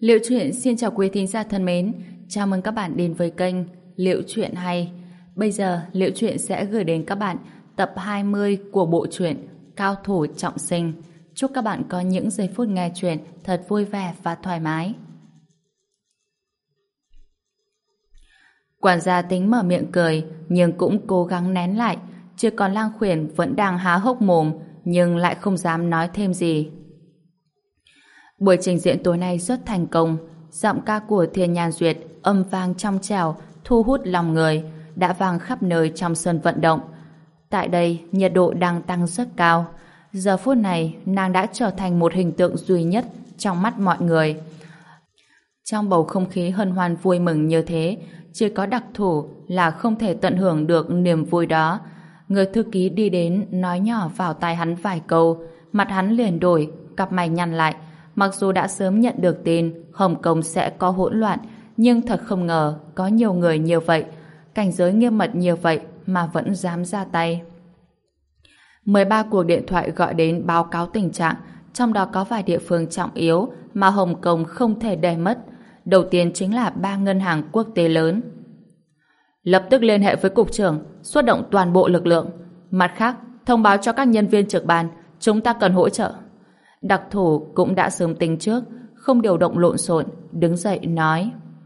Liệu Chuyện xin chào quý thính giả thân mến, chào mừng các bạn đến với kênh Liệu Chuyện Hay. Bây giờ Liệu Chuyện sẽ gửi đến các bạn tập 20 của bộ truyện Cao Thủ Trọng Sinh. Chúc các bạn có những giây phút nghe chuyện thật vui vẻ và thoải mái. Quản gia tính mở miệng cười, nhưng cũng cố gắng nén lại, chứ còn Lang Khuyển vẫn đang há hốc mồm, nhưng lại không dám nói thêm gì. Buổi trình diễn tối nay rất thành công, giọng ca của Thiên Nhan Duyệt âm vang trong trẻo, thu hút lòng người, đã vang khắp nơi trong sân vận động. Tại đây, nhiệt độ đang tăng rất cao. Giờ phút này, nàng đã trở thành một hình tượng duy nhất trong mắt mọi người. Trong bầu không khí hân hoan vui mừng như thế, chỉ có đặc thù là không thể tận hưởng được niềm vui đó. Người thư ký đi đến nói nhỏ vào tai hắn vài câu, mặt hắn liền đổi, cặp mày nhăn lại. Mặc dù đã sớm nhận được tin Hồng Kông sẽ có hỗn loạn, nhưng thật không ngờ có nhiều người như vậy, cảnh giới nghiêm mật như vậy mà vẫn dám ra tay. 13 cuộc điện thoại gọi đến báo cáo tình trạng, trong đó có vài địa phương trọng yếu mà Hồng Kông không thể để mất. Đầu tiên chính là 3 ngân hàng quốc tế lớn. Lập tức liên hệ với cục trưởng, xuất động toàn bộ lực lượng. Mặt khác, thông báo cho các nhân viên trực ban, chúng ta cần hỗ trợ. Đặc thủ cũng đã sớm tính trước, không điều động lộn xộn, đứng dậy nói.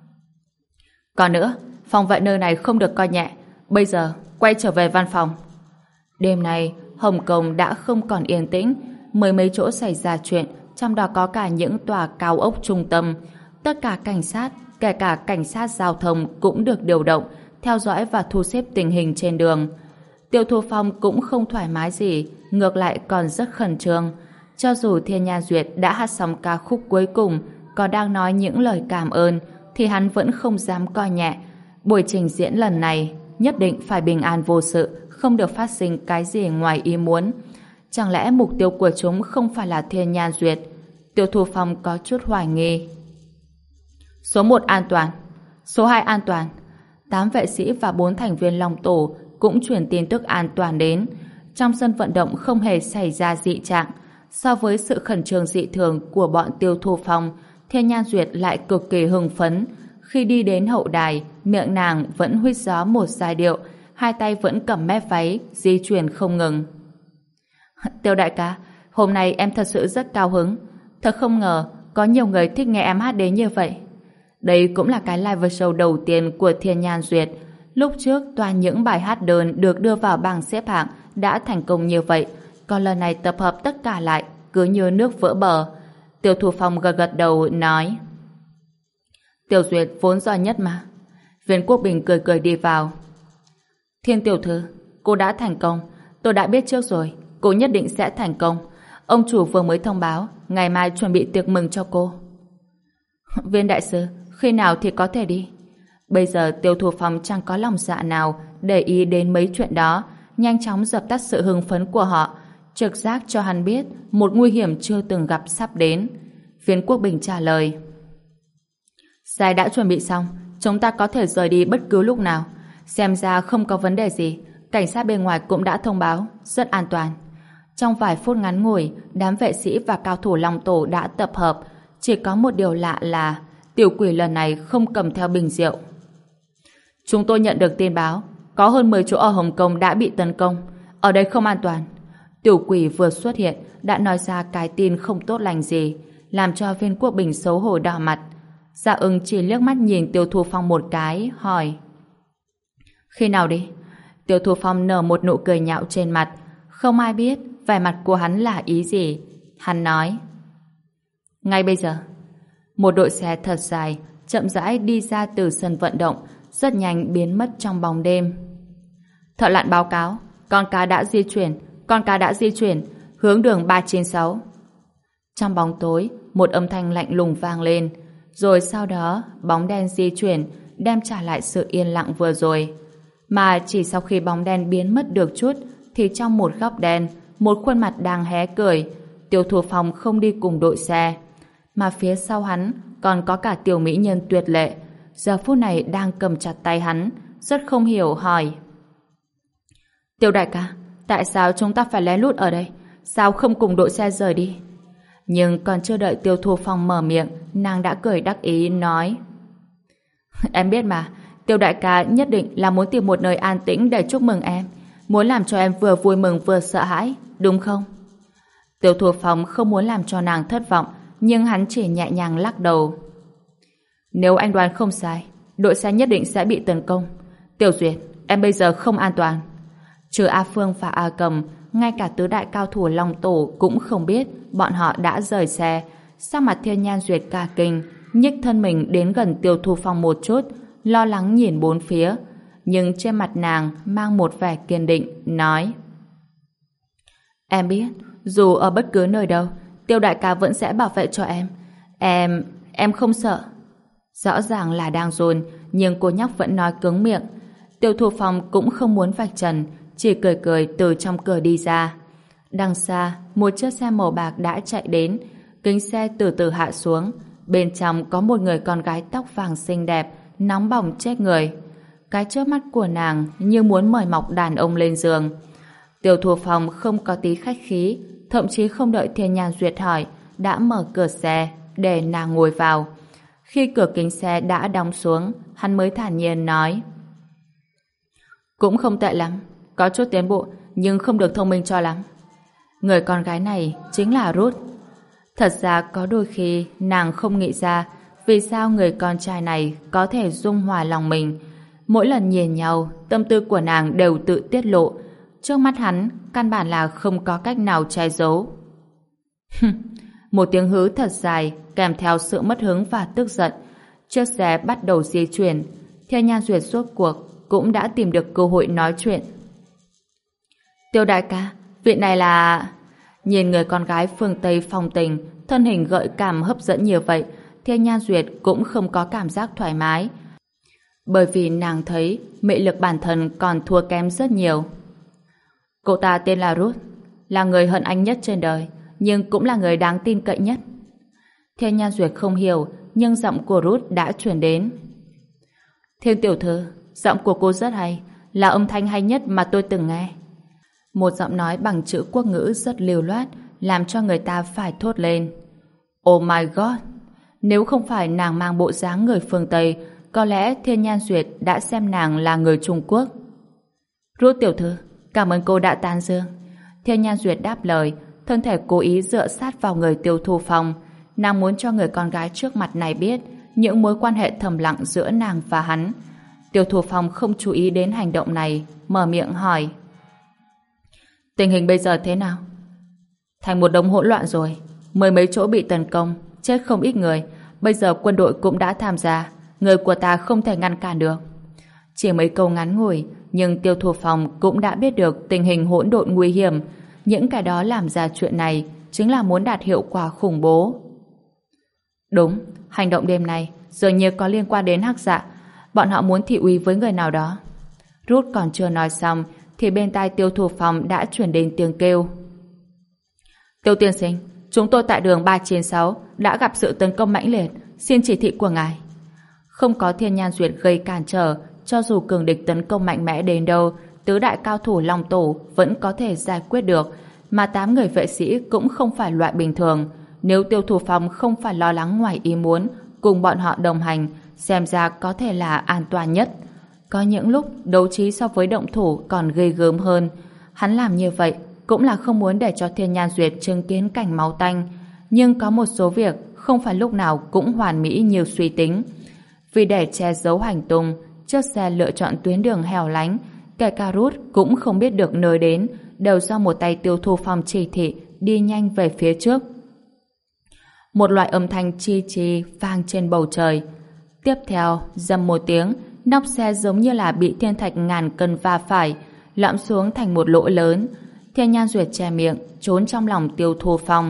Còn nữa, phòng vệ nơi này không được coi nhẹ, bây giờ quay trở về văn phòng. Đêm nay, Hồng Kông đã không còn yên tĩnh, mười mấy chỗ xảy ra chuyện, trong đó có cả những tòa cao ốc trung tâm. Tất cả cảnh sát, kể cả cảnh sát giao thông cũng được điều động, theo dõi và thu xếp tình hình trên đường. Tiêu Thu Phong cũng không thoải mái gì, ngược lại còn rất khẩn trương. Cho dù Thiên Nha Duyệt đã hát xong ca khúc cuối cùng, còn đang nói những lời cảm ơn, thì hắn vẫn không dám coi nhẹ. Buổi trình diễn lần này nhất định phải bình an vô sự, không được phát sinh cái gì ngoài ý muốn. Chẳng lẽ mục tiêu của chúng không phải là Thiên Nha Duyệt? Tiêu Thu Phong có chút hoài nghi. Số 1 an toàn, số 2 an toàn. 8 vệ sĩ và 4 thành viên Long Tổ cũng truyền tin tức an toàn đến. Trong sân vận động không hề xảy ra dị trạng. So với sự khẩn trương dị thường của bọn Tiêu Thu Phong, Thiên Nhan Duyệt lại cực kỳ hưng phấn. Khi đi đến hậu đài, miệng nàng vẫn huýt gió một giai điệu, hai tay vẫn cầm mép váy, di chuyển không ngừng. Tiêu đại ca, hôm nay em thật sự rất cao hứng. Thật không ngờ, có nhiều người thích nghe em hát đến như vậy. Đây cũng là cái live show đầu tiên của Thiên Nhan Duyệt. Lúc trước, toàn những bài hát đơn được đưa vào bảng xếp hạng đã thành công như vậy. Còn lần này tập hợp tất cả lại cứ như nước vỡ bờ. Tiêu Thu Phong gật gật đầu nói. Tiểu Duyệt vốn giỏi nhất mà. Viên Quốc Bình cười cười đi vào. Thiên tiểu thư, cô đã thành công. Tôi đã biết trước rồi, cô nhất định sẽ thành công. Ông chủ vừa mới thông báo ngày mai chuẩn bị tiệc mừng cho cô. Viên đại sư, khi nào thì có thể đi? Bây giờ Tiêu Thu Phong chẳng có lòng dạ nào để ý đến mấy chuyện đó, nhanh chóng dập tắt sự hưng phấn của họ, trực giác cho hắn biết một nguy hiểm chưa từng gặp sắp đến. Viên Quốc Bình trả lời. Sai đã chuẩn bị xong, chúng ta có thể rời đi bất cứ lúc nào. Xem ra không có vấn đề gì, cảnh sát bên ngoài cũng đã thông báo, rất an toàn. Trong vài phút ngắn ngủi, đám vệ sĩ và cao thủ Long Tổ đã tập hợp. Chỉ có một điều lạ là tiểu quỷ lần này không cầm theo bình rượu. Chúng tôi nhận được tin báo, có hơn 10 chỗ ở Hồng Kông đã bị tấn công. Ở đây không an toàn. Tiểu quỷ vừa xuất hiện đã nói ra cái tin không tốt lành gì, làm cho Viên Quốc Bình xấu hổ đỏ mặt. Dạ Ưng chỉ liếc mắt nhìn Tiêu Thu Phong một cái, hỏi. Khi nào đi? Tiêu Thu Phong nở một nụ cười nhạo trên mặt. Không ai biết vẻ mặt của hắn là ý gì. Hắn nói. Ngay bây giờ. Một đội xe thật dài chậm rãi đi ra từ sân vận động, rất nhanh biến mất trong bóng đêm. Thợ lặn báo cáo, con cá đã di chuyển, hướng đường 396. Trong bóng tối, một âm thanh lạnh lùng vang lên, rồi sau đó bóng đen di chuyển, đem trả lại sự yên lặng vừa rồi. Mà chỉ sau khi bóng đen biến mất được chút, thì trong một góc đen, một khuôn mặt đang hé cười. Tiêu Thu Phong không đi cùng đội xe, mà phía sau hắn còn có cả tiểu mỹ nhân tuyệt lệ, giờ phút này đang cầm chặt tay hắn, rất không hiểu hỏi. Tiêu đại ca, tại sao chúng ta phải lén lút ở đây? Sao không cùng đội xe rời đi? Nhưng còn chưa đợi Tiêu Thu Phong mở miệng, nàng đã cười đắc ý nói: Em biết mà, Tiêu đại ca nhất định là muốn tìm một nơi an tĩnh để chúc mừng em, muốn làm cho em vừa vui mừng vừa sợ hãi, đúng không? Tiêu Thu Phong không muốn làm cho nàng thất vọng, nhưng hắn chỉ nhẹ nhàng lắc đầu. Nếu anh đoán không sai, đội xe nhất định sẽ bị tấn công. Tiểu Duyệt, em bây giờ không an toàn. Trừ A Phương và A Cầm, ngay cả tứ đại cao thủ Long Tổ cũng không biết bọn họ đã rời xe. Sắc mặt Thiên Nhan Duyệt cả kinh, nhích thân mình đến gần Tiêu Thu Phong một chút, lo lắng nhìn bốn phía. Nhưng trên mặt nàng mang một vẻ kiên định, nói: Em biết, dù ở bất cứ nơi đâu, Tiêu đại ca vẫn sẽ bảo vệ cho em. Em không sợ. Rõ ràng là đang run, nhưng cô nhóc vẫn nói cứng miệng. Tiêu Thu Phong cũng không muốn vạch trần, chỉ cười cười từ trong cửa đi ra. Đằng xa, một chiếc xe màu bạc đã chạy đến, kính xe từ từ hạ xuống. Bên trong có một người con gái tóc vàng xinh đẹp, nóng bỏng chết người. Cái chớp mắt của nàng như muốn mời mọc đàn ông lên giường. Tiêu Thu Phong không có tí khách khí, thậm chí không đợi Thiên Nhan Duyệt hỏi, đã mở cửa xe để nàng ngồi vào. Khi cửa kính xe đã đóng xuống, hắn mới thản nhiên nói: Cũng không tệ lắm, có chút tiến bộ, nhưng không được thông minh cho lắm. Người con gái này chính là Ruth. Thật ra có đôi khi nàng không nghĩ ra vì sao người con trai này có thể dung hòa lòng mình. Mỗi lần nhìn nhau, tâm tư của nàng đều tự tiết lộ. Trước mắt hắn, căn bản là không có cách nào che giấu. Một tiếng hứ thật dài, kèm theo sự mất hứng và tức giận. Chiếc xe bắt đầu di chuyển. Thiên Nhan Duyệt rốt cuộc cũng đã tìm được cơ hội nói chuyện. Tiêu đại ca, vị này là... Nhìn người con gái phương Tây phong tình, thân hình gợi cảm hấp dẫn như vậy, Thiên Nhan Duyệt cũng không có cảm giác thoải mái. Bởi vì nàng thấy mị lực bản thân còn thua kém rất nhiều. Cô ta tên là Ruth, là người hận anh nhất trên đời, nhưng cũng là người đáng tin cậy nhất. Thiên Nhan Duyệt không hiểu, nhưng giọng của Ruth đã truyền đến. Thiên tiểu thư, giọng của cô rất hay, là âm thanh hay nhất mà tôi từng nghe. Một giọng nói bằng chữ quốc ngữ rất lưu loát, làm cho người ta phải thốt lên. Oh my god! Nếu không phải nàng mang bộ dáng người phương Tây, có lẽ Thiên Nhan Duyệt đã xem nàng là người Trung Quốc. Ruth tiểu thư, cảm ơn cô đã tán dương. Thiên Nhan Duyệt đáp lời, thân thể cố ý dựa sát vào người Tiêu Thu Phong. Nàng muốn cho người con gái trước mặt này biết những mối quan hệ thầm lặng giữa nàng và hắn. Tiêu Thu Phong không chú ý đến hành động này, mở miệng hỏi. Tình hình bây giờ thế nào? Thành một đống hỗn loạn rồi. 10 mấy chỗ bị tấn công, chết không ít người. Bây giờ quân đội cũng đã tham gia. Người của ta không thể ngăn cản được. Chỉ mấy câu ngắn ngủi, nhưng Tiêu Thu Phong cũng đã biết được tình hình hỗn độn nguy hiểm. Những cái đó làm ra chuyện này chính là muốn đạt hiệu quả khủng bố. Đúng, hành động đêm nay dường như có liên quan đến Hắc Dạ. Bọn họ muốn thị uy với người nào đó. Ruth còn chưa nói xong thì bên tai Tiêu Thu Phong đã chuyển đến tiếng kêu. Tiêu tiên sinh, chúng tôi tại đường 396 đã gặp sự tấn công mãnh liệt, xin chỉ thị của ngài. Không có Thiên Nhan Duyệt gây cản trở, cho dù cường địch tấn công mạnh mẽ đến đâu, tứ đại cao thủ Long Tổ vẫn có thể giải quyết được, mà 8 người vệ sĩ cũng không phải loại bình thường. Nếu Tiêu Thu Phong không phải lo lắng ngoài ý muốn, cùng bọn họ đồng hành, xem ra có thể là an toàn nhất. Có những lúc đấu trí so với động thủ còn ghê gớm hơn. Hắn làm như vậy cũng là không muốn để cho Thiên Nhan Duyệt chứng kiến cảnh máu tanh. Nhưng có một số việc không phải lúc nào cũng hoàn mỹ như suy tính. Vì để che giấu hành tung, chiếc xe lựa chọn tuyến đường hẻo lánh, kể cả Ruth cũng không biết được nơi đến, đều do một tay Tiêu Thu Phong chỉ thị đi nhanh về phía trước. Một loại âm thanh chi chi vang trên bầu trời. Tiếp theo, rầm một tiếng, nóc xe giống như là bị thiên thạch ngàn cân va phải, lõm xuống thành một lỗ lớn. Thiên Nhan Duyệt che miệng, trốn trong lòng Tiêu Thu Phong.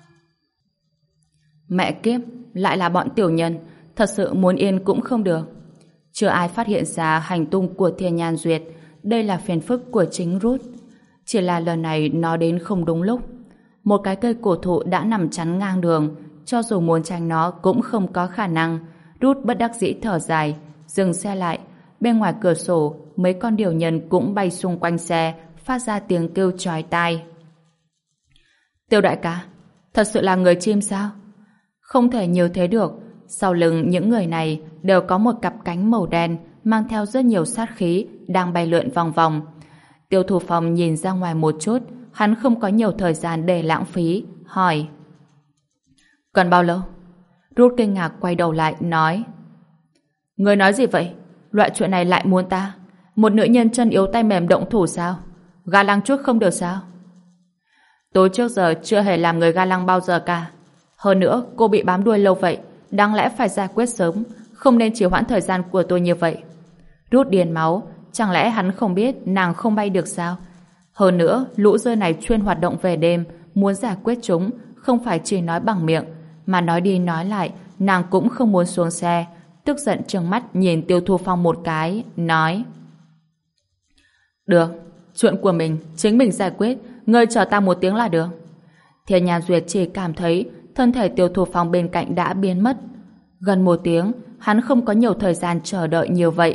Mẹ kiếp, lại là bọn tiểu nhân, thật sự muốn yên cũng không được. Chưa ai phát hiện ra hành tung của Thiên Nhan Duyệt, đây là phiền phức của chính Ruth. Chỉ là lần này nó đến không đúng lúc. Một cái cây cổ thụ đã nằm chắn ngang đường, cho dù muốn tránh nó cũng không có khả năng. Ruth bất đắc dĩ thở dài, dừng xe lại. Bên ngoài cửa sổ, mấy con điểu nhân cũng bay xung quanh xe, phát ra tiếng kêu chói tai. Tiêu đại ca, thật sự là người chim sao? Không thể như thế được. Sau lưng những người này đều có một cặp cánh màu đen mang theo rất nhiều sát khí đang bay lượn vòng vòng. Tiêu Thu Phong nhìn ra ngoài một chút, hắn không có nhiều thời gian để lãng phí, hỏi: Còn bao lâu? Rút kinh ngạc quay đầu lại, nói: Người nói gì vậy? Loại chuyện này lại muốn ta? Một nữ nhân chân yếu tay mềm động thủ sao? Ga lăng chút không được sao? Tôi trước giờ chưa hề làm người ga lăng bao giờ cả. Hơn nữa, cô bị bám đuôi lâu vậy, đáng lẽ phải giải quyết sớm, không nên trì hoãn thời gian của tôi như vậy. Rút điên máu, chẳng lẽ hắn không biết nàng không bay được sao? Hơn nữa, lũ rơi này chuyên hoạt động về đêm, muốn giải quyết chúng, không phải chỉ nói bằng miệng, mà nói đi nói lại, nàng cũng không muốn xuống xe. Tức giận trừng mắt nhìn Tiêu Thu Phong một cái, nói: Được, chuyện của mình, chính mình giải quyết, ngươi chờ ta một tiếng là được. Thiên Nhan Duyệt chỉ cảm thấy thân thể Tiêu Thu Phong bên cạnh đã biến mất. Gần một tiếng, hắn không có nhiều thời gian chờ đợi như vậy.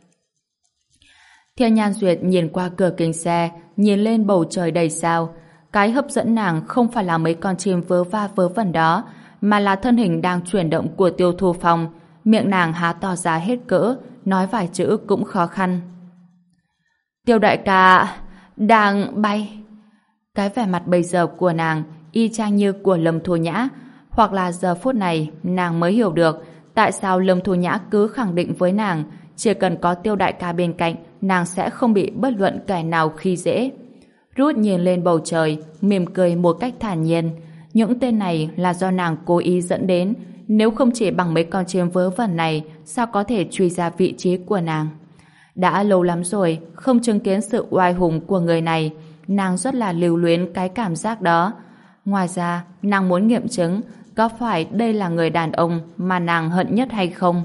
Thiên Nhan Duyệt nhìn qua cửa kính xe, nhìn lên bầu trời đầy sao. Cái hấp dẫn nàng không phải là mấy con chim vớ va vớ vẩn đó, mà là thân hình đang chuyển động của Tiêu Thu Phong. Miệng nàng há to ra hết cỡ, nói vài chữ cũng khó khăn. Tiêu đại ca đang bay. Cái vẻ mặt bây giờ của nàng y chang như của Lâm Thu Nhã, hoặc là giờ phút này nàng mới hiểu được tại sao Lâm Thu Nhã cứ khẳng định với nàng chỉ cần có Tiêu đại ca bên cạnh nàng sẽ không bị bất luận kẻ nào khi dễ. Rút nhìn lên bầu trời, mỉm cười một cách thản nhiên. Những tên này là do nàng cố ý dẫn đến, nếu không chỉ bằng mấy con chim vớ vẩn này sao có thể truy ra vị trí của nàng. Đã lâu lắm rồi không chứng kiến sự oai hùng của người này, nàng rất là lưu luyến cái cảm giác đó. Ngoài ra, nàng muốn nghiệm chứng có phải đây là người đàn ông mà nàng hận nhất hay không.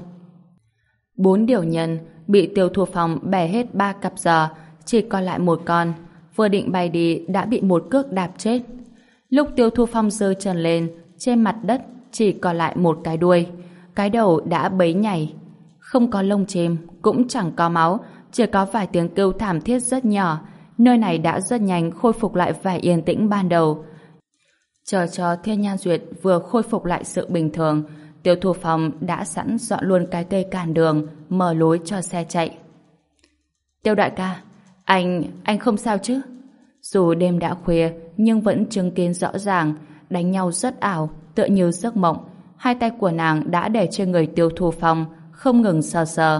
4 điều nhân bị Tiêu Thu Phong bẻ hết 3 cặp giò, chỉ còn lại một con. Vừa định bay đi đã bị một cước đạp chết. Lúc Tiêu Thu Phong giơ chân lên, trên mặt đất chỉ còn lại một cái đuôi. Cái đầu đã bấy nhảy. Không có lông chim, cũng chẳng có máu, chỉ có vài tiếng kêu thảm thiết rất nhỏ. Nơi này đã rất nhanh khôi phục lại vẻ yên tĩnh ban đầu. Chờ cho Thiên Nhan Duyệt vừa khôi phục lại sự bình thường, Tiêu Thu Phong đã sẵn dọn luôn cái cây cản đường, mở lối cho xe chạy. Tiêu đại ca, anh không sao chứ? Dù đêm đã khuya, nhưng vẫn chứng kiến rõ ràng, đánh nhau rất ảo, tựa như giấc mộng. Hai tay của nàng đã để trên người Tiêu Thu Phong, không ngừng sờ sờ.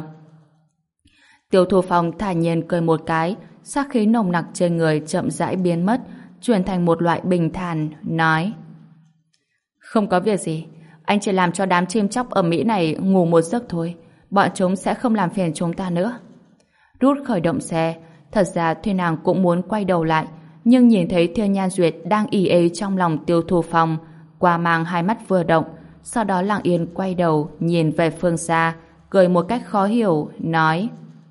Tiêu Thu Phong thản nhiên cười một cái, sát khí nồng nặc trên người chậm rãi biến mất, chuyển thành một loại bình thản, nói: Không có việc gì, anh chỉ làm cho đám chim chóc ở Mỹ này ngủ một giấc thôi, bọn chúng sẽ không làm phiền chúng ta nữa. Rút khởi động xe, thật ra Thùy nàng cũng muốn quay đầu lại, nhưng nhìn thấy Thiên Nhan Duyệt đang ì ê trong lòng Tiêu Thu Phong, qua mang hai mắt vừa động, sau đó lặng yên quay đầu nhìn về phương xa, cười một cách khó hiểu, nói: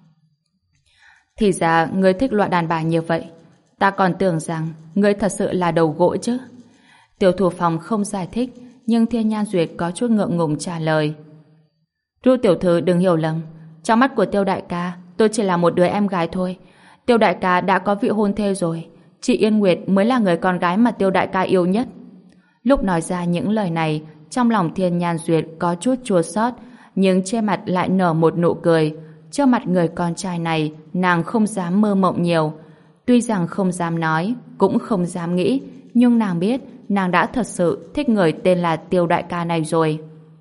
Thì ra ngươi thích loại đàn bà như vậy, ta còn tưởng rằng ngươi thật sự là đầu gỗ chứ. Tiêu Thu Phong không giải thích, nhưng Thiên Nhan Duyệt có chút ngượng ngùng trả lời: Ru tiểu thư đừng hiểu lầm, trong mắt của Tiêu đại ca tôi chỉ là một đứa em gái thôi. Tiêu đại ca đã có vị hôn thê rồi, chị Yên Nguyệt mới là người con gái mà Tiêu đại ca yêu nhất. Lúc nói ra những lời này, trong lòng Thiên Nhan Duyệt có chút chua xót, nhưng trên mặt lại nở một nụ cười. Trước mặt người con trai này, nàng không dám mơ mộng nhiều. Tuy rằng không dám nói, cũng không dám nghĩ, nhưng nàng biết nàng đã thật sự thích người tên là Tiêu đại ca này rồi.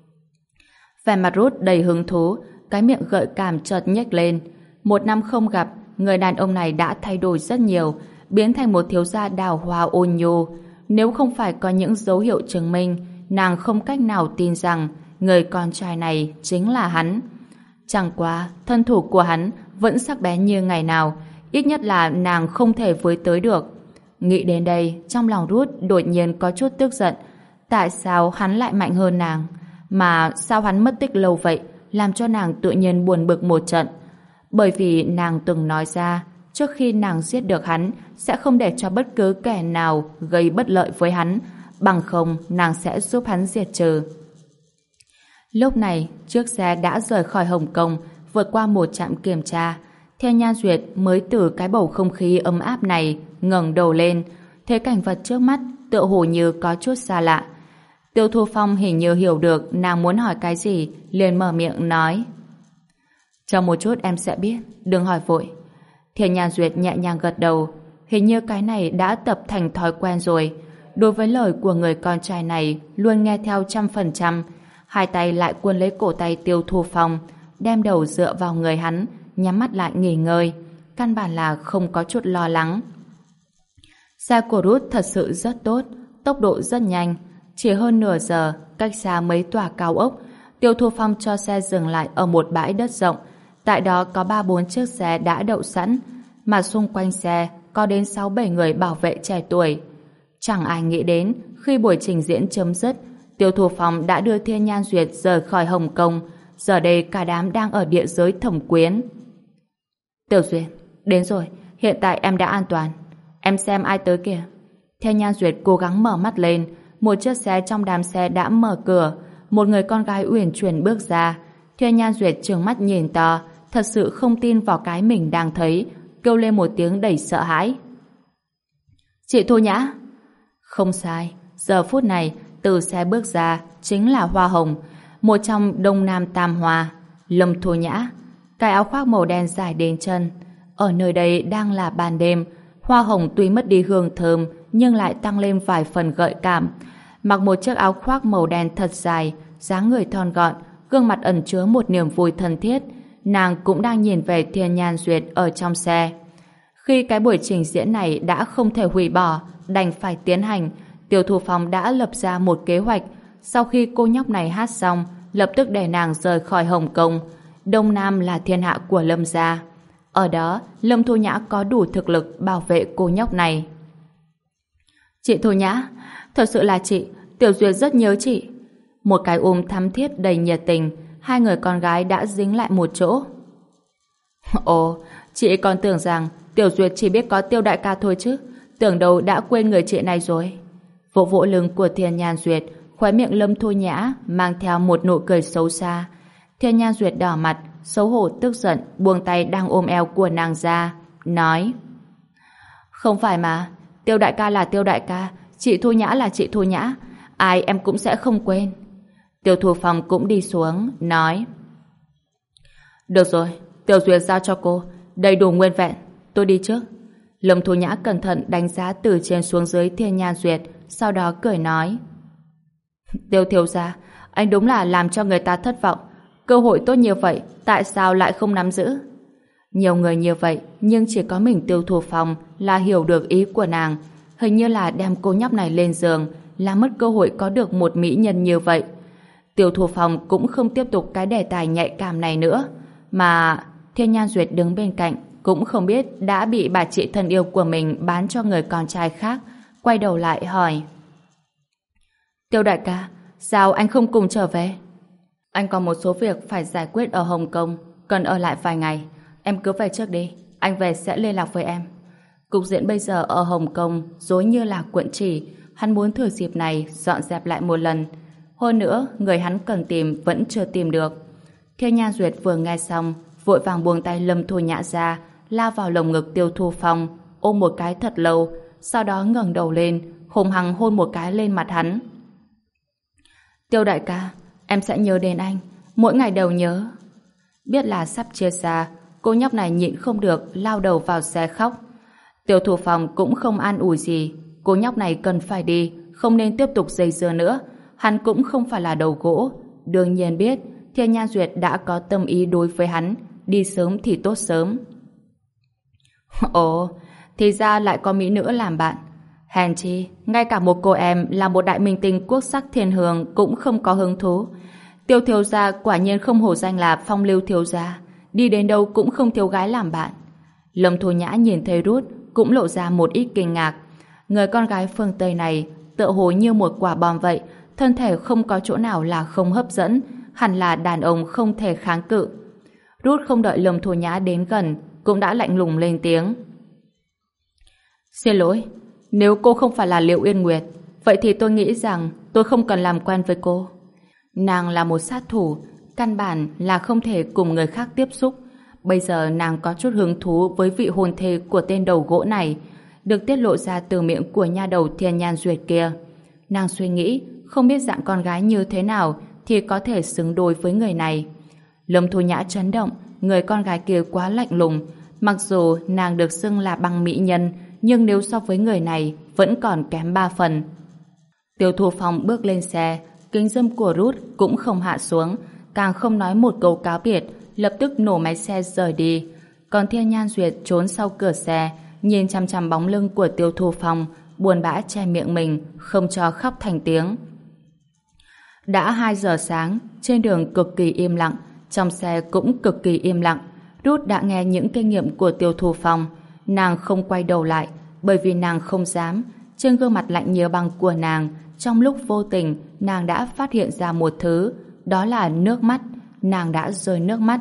Vẻ mặt Rút đầy hứng thú, cái miệng gợi cảm chợt nhếch lên. 1 năm không gặp, người đàn ông này đã thay đổi rất nhiều, biến thành một thiếu gia đào hoa ôn nhu. Nếu không phải có những dấu hiệu chứng minh, nàng không cách nào tin rằng người con trai này chính là hắn. Chẳng qua, thân thủ của hắn vẫn sắc bén như ngày nào, ít nhất là nàng không thể với tới được. Nghĩ đến đây, trong lòng Rút đột nhiên có chút tức giận. Tại sao hắn lại mạnh hơn nàng? Mà sao hắn mất tích lâu vậy, làm cho nàng tự nhiên buồn bực một trận. Bởi vì nàng từng nói ra, trước khi nàng giết được hắn, sẽ không để cho bất cứ kẻ nào gây bất lợi với hắn, bằng không nàng sẽ giúp hắn diệt trừ. Lúc này, chiếc xe đã rời khỏi Hồng Kông, vượt qua một trạm kiểm tra. Thiên Nhan Duyệt mới từ cái bầu không khí ấm áp này ngẩng đầu lên, thấy cảnh vật trước mắt tựa hồ như có chút xa lạ. Tiêu Thu Phong hình như hiểu được nàng muốn hỏi cái gì, liền mở miệng nói. Chờ một chút em sẽ biết, đừng hỏi vội. Thiên Nhan Duyệt nhẹ nhàng gật đầu, hình như cái này đã tập thành thói quen rồi. Đối với lời của người con trai này luôn nghe theo 100%, hai tay lại cuốn lấy cổ tay Tiêu Thu Phong, đem đầu dựa vào người hắn, nhắm mắt lại nghỉ ngơi, căn bản là không có chút lo lắng. Xe của Ruth thật sự rất tốt, tốc độ rất nhanh, chỉ hơn nửa giờ, cách xa mấy tòa cao ốc, Tiêu Thu Phong cho xe dừng lại ở một bãi đất rộng. Tại đó có 3-4 chiếc xe đã đậu sẵn, mà xung quanh xe có đến 6-7 người bảo vệ trẻ tuổi. Chẳng ai nghĩ đến, khi buổi trình diễn chấm dứt, Tiêu Thu Phong đã đưa Thiên Nhan Duyệt rời khỏi Hồng Kông. Giờ đây cả đám đang ở địa giới Thẩm Quyến. Tiểu Duyệt, đến rồi, hiện tại em đã an toàn. Em xem ai tới kìa. Thiên Nhan Duyệt cố gắng mở mắt lên, một chiếc xe trong đám xe đã mở cửa, một người con gái uyển chuyển bước ra. Thiên Nhan Duyệt trừng mắt nhìn to, thật sự không tin vào cái mình đang thấy, kêu lên một tiếng đầy sợ hãi. Chị Thu Nhã. Không sai, giờ phút này từ xe bước ra chính là Hoa Hồng, một trong Đông Nam Tam Hoa, Lâm Thu Nhã. Cái áo khoác màu đen dài đến chân. Ở nơi đây đang là ban đêm, Hoa Hồng tuy mất đi hương thơm nhưng lại tăng lên vài phần gợi cảm. Mặc một chiếc áo khoác màu đen thật dài, dáng người thon gọn, gương mặt ẩn chứa một niềm vui thân thiết. Nàng cũng đang nhìn về Thiên Nhan Duyệt ở trong xe. Khi cái buổi trình diễn này đã không thể hủy bỏ, đành phải tiến hành, Tiêu Thu Phong đã lập ra một kế hoạch. Sau khi cô nhóc này hát xong, lập tức để nàng rời khỏi Hồng Kông. Đông Nam là thiên hạ của Lâm gia. Ở đó, Lâm Thu Nhã có đủ thực lực bảo vệ cô nhóc này. Chị Thu Nhã, thật sự là chị, Tiểu Duyệt rất nhớ chị. Một cái ôm thắm thiết đầy nhiệt tình, hai người con gái đã dính lại một chỗ. Ồ, chị còn tưởng rằng Tiểu Duyệt chỉ biết có Tiêu đại ca thôi chứ, tưởng đâu đã quên người chị này rồi. Vỗ vỗ lưng của Thiên Nhan Duyệt, khóe miệng Lâm Thu Nhã mang theo một nụ cười xấu xa. Thiên Nhan Duyệt đỏ mặt, xấu hổ tức giận, buông tay đang ôm eo của nàng ra, nói: Không phải mà, Tiêu đại ca là Tiêu đại ca, chị Thu Nhã là chị Thu Nhã, ai em cũng sẽ không quên. Tiêu Thu Phong cũng đi xuống, nói: Được rồi, Tiểu Duyệt giao cho cô, đầy đủ nguyên vẹn, tôi đi trước. Lâm Thu Nhã cẩn thận đánh giá từ trên xuống dưới Thiên Nhan Duyệt, sau đó cười nói: Tiêu thiếu gia, anh đúng là làm cho người ta thất vọng. Cơ hội tốt như vậy, tại sao lại không nắm giữ? Nhiều người như vậy, nhưng chỉ có mình Tiêu Thu Phong là hiểu được ý của nàng. Hình như là đem cô nhóc này lên giường, là mất cơ hội có được một mỹ nhân như vậy. Tiêu Thu Phong cũng không tiếp tục cái đề tài nhạy cảm này nữa, mà Thiên Nhan Duyệt đứng bên cạnh cũng không biết đã bị bà chị thân yêu của mình bán cho người con trai khác, quay đầu lại hỏi: Tiêu đại ca, sao anh không cùng trở về? Anh còn một số việc phải giải quyết ở Hồng Kông, cần ở lại vài ngày. Em cứ về trước đi, anh về sẽ liên lạc với em. Cục diện bây giờ ở Hồng Kông rối như là cuộn chỉ, hắn muốn thừa dịp này dọn dẹp lại một lần. Hơn nữa, người hắn cần tìm vẫn chưa tìm được. Thiên Nhan Duyệt vừa nghe xong, vội vàng buông tay Lâm Thu Nhã ra, lao vào lồng ngực Tiêu Thu Phong, ôm một cái thật lâu, sau đó ngẩng đầu lên, hùng hăng hôn một cái lên mặt hắn. Tiêu đại ca, em sẽ nhớ đến anh, mỗi ngày đều nhớ. Biết là sắp chia xa, cô nhóc này nhịn không được, lao đầu vào xe khóc. Tiêu Thu Phong cũng không an ủi gì, cô nhóc này cần phải đi, không nên tiếp tục dây dưa nữa. Hắn cũng không phải là đầu gỗ, đương nhiên biết Thiên Nhan Duyệt đã có tâm ý đối với hắn, đi sớm thì tốt sớm. Ồ, thì ra lại có mỹ nữ làm bạn. Hèn chi, ngay cả một cô em là một đại minh tinh quốc sắc thiên hương cũng không có hứng thú. Tiêu thiếu gia quả nhiên không hổ danh là phong lưu thiếu gia, đi đến đâu cũng không thiếu gái làm bạn. Lâm Thu Nhã nhìn thấy Ruth cũng lộ ra một ít kinh ngạc. Người con gái phương Tây này tựa hồ như một quả bom vậy, thân thể không có chỗ nào là không hấp dẫn, hẳn là đàn ông không thể kháng cự. Ruth không đợi Lâm Thu Nhã đến gần, cũng đã lạnh lùng lên tiếng. Xin lỗi, nếu cô không phải là Liệu Yên Nguyệt, vậy thì tôi nghĩ rằng tôi không cần làm quen với cô. Nàng là một sát thủ, căn bản là không thể cùng người khác tiếp xúc. Bây giờ nàng có chút hứng thú với vị hôn thê của tên đầu gỗ này, được tiết lộ ra từ miệng của nha đầu Thiên Nhan Duyệt kia. Nàng suy nghĩ, không biết dạng con gái như thế nào thì có thể xứng đôi với người này. Lâm Thu Nhã chấn động, người con gái kia quá lạnh lùng. Mặc dù nàng được xưng là băng mỹ nhân, nhưng nếu so với người này vẫn còn kém 3 phần. Tiêu Thu Phong bước lên xe, kính dâm của Ruth cũng không hạ xuống, càng không nói một câu cáo biệt, lập tức nổ máy xe rời đi. Còn Thiên Nhan Duyệt trốn sau cửa xe, nhìn chằm chằm bóng lưng của Tiêu Thu Phong, buồn bã che miệng mình, không cho khóc thành tiếng. Đã 2 giờ sáng, trên đường cực kỳ im lặng, trong xe cũng cực kỳ im lặng. Ruth đã nghe những kinh nghiệm của Tiêu Thu Phong, nàng không quay đầu lại, bởi vì nàng không dám. Trên gương mặt lạnh như băng của nàng, trong lúc vô tình, nàng đã phát hiện ra một thứ, đó là nước mắt. Nàng đã rơi nước mắt.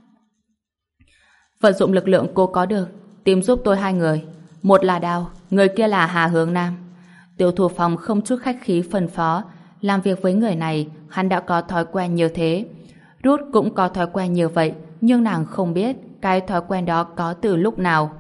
Vận dụng lực lượng cô có được, tìm giúp tôi 2 người. Một là Đào, người kia là Hà Hướng Nam. Tiêu Thu Phong không chút khách khí phân phó. Làm việc với người này, hắn đã có thói quen như thế. Ruth cũng có thói quen như vậy, nhưng nàng không biết cái thói quen đó có từ lúc nào.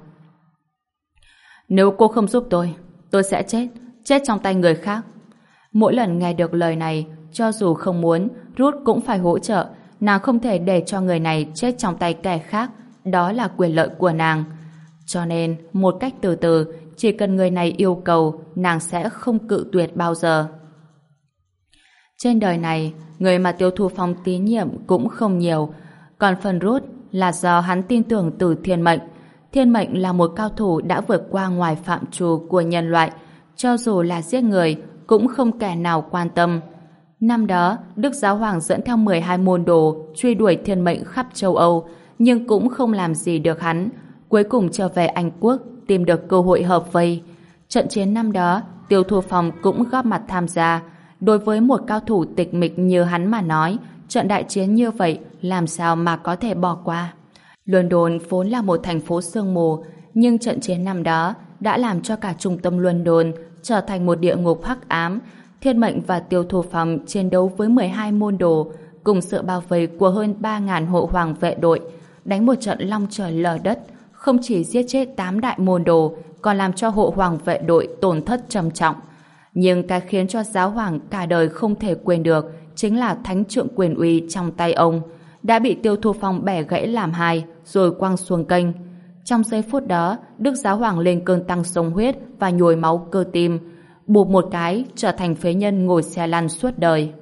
Nếu cô không giúp tôi sẽ chết trong tay người khác. Mỗi lần nghe được lời này, cho dù không muốn, Ruth cũng phải hỗ trợ. Nàng không thể để cho người này chết trong tay kẻ khác, đó là quyền lợi của nàng. Cho nên, một cách từ từ, chỉ cần người này yêu cầu, nàng sẽ không cự tuyệt bao giờ. Trên đời này, người mà Tiêu Thu Phong tín nhiệm cũng không nhiều, còn phần Ruth là do hắn tin tưởng từ Thiên Mệnh. Thiên Mệnh là một cao thủ đã vượt qua ngoài phạm trù của nhân loại, cho dù là giết người, cũng không kẻ nào quan tâm. Năm đó, Đức Giáo Hoàng dẫn theo 12 môn đồ truy đuổi Thiên Mệnh khắp châu Âu, nhưng cũng không làm gì được hắn. Cuối cùng trở về Anh Quốc, tìm được cơ hội hợp vây. Trận chiến năm đó, Tiêu Thu Phong cũng góp mặt tham gia. Đối với một cao thủ tịch mịch như hắn mà nói, trận đại chiến như vậy làm sao mà có thể bỏ qua. London vốn là một thành phố sương mù, nhưng trận chiến năm đó đã làm cho cả trung tâm London trở thành một địa ngục hắc ám. Thiên Mệnh và Tiêu Thu Phong chiến đấu với 12 môn đồ, cùng sự bao vây của hơn 3.000 hộ hoàng vệ đội, đánh một trận long trời lở đất, không chỉ giết chết 8 đại môn đồ, còn làm cho hộ hoàng vệ đội tổn thất trầm trọng. Nhưng cái khiến cho giáo hoàng cả đời không thể quên được chính là thánh trượng quyền uy trong tay ông đã bị Tiêu Thu Phong bẻ gãy làm hai rồi quăng xuống kênh. Trong giây phút đó, Đức Giáo Hoàng lên cơn tăng sông huyết và nhồi máu cơ tim, bụp một cái trở thành phế nhân ngồi xe lăn suốt đời.